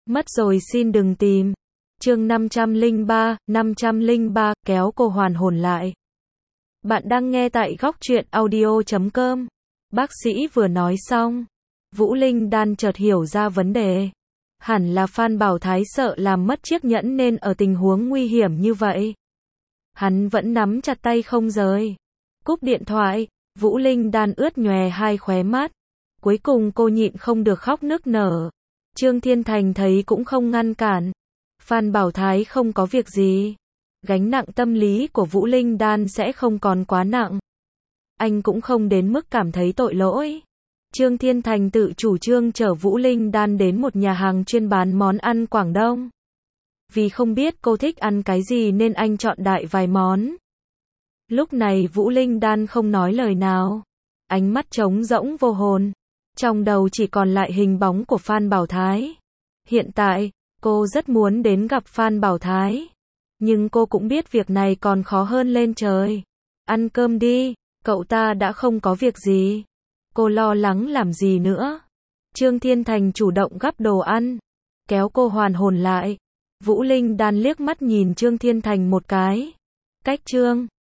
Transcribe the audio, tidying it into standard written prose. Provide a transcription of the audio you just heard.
Mất rồi xin đừng tìm. Chương 503, kéo cô hoàn hồn lại. Bạn đang nghe tại góc truyện audio.com. Bác sĩ vừa nói xong, Vũ Linh Đan chợt hiểu ra vấn đề. Hẳn là Phan Bảo Thái sợ làm mất chiếc nhẫn nên ở tình huống nguy hiểm như vậy. Hắn vẫn nắm chặt tay không rời. Cúp điện thoại, Vũ Linh Đan ướt nhòe hai khóe mắt. Cuối cùng cô nhịn không được khóc nức nở. Trương Thiên Thành thấy cũng không ngăn cản. Phan Bảo Thái không có việc gì. Gánh nặng tâm lý của Vũ Linh Đan sẽ không còn quá nặng. Anh cũng không đến mức cảm thấy tội lỗi. Trương Thiên Thành tự chủ trương chở Vũ Linh Đan đến một nhà hàng chuyên bán món ăn Quảng Đông. Vì không biết cô thích ăn cái gì nên anh chọn đại vài món. Lúc này Vũ Linh Đan không nói lời nào. Ánh mắt trống rỗng vô hồn. Trong đầu chỉ còn lại hình bóng của Phan Bảo Thái. Hiện tại, cô rất muốn đến gặp Phan Bảo Thái. Nhưng cô cũng biết việc này còn khó hơn lên trời. Ăn cơm đi, cậu ta đã không có việc gì. Cô lo lắng làm gì nữa. Trương Thiên Thành chủ động gắp đồ ăn, kéo cô hoàn hồn lại. Vũ Linh Đan liếc mắt nhìn Trương Thiên Thành một cái. Cách Trương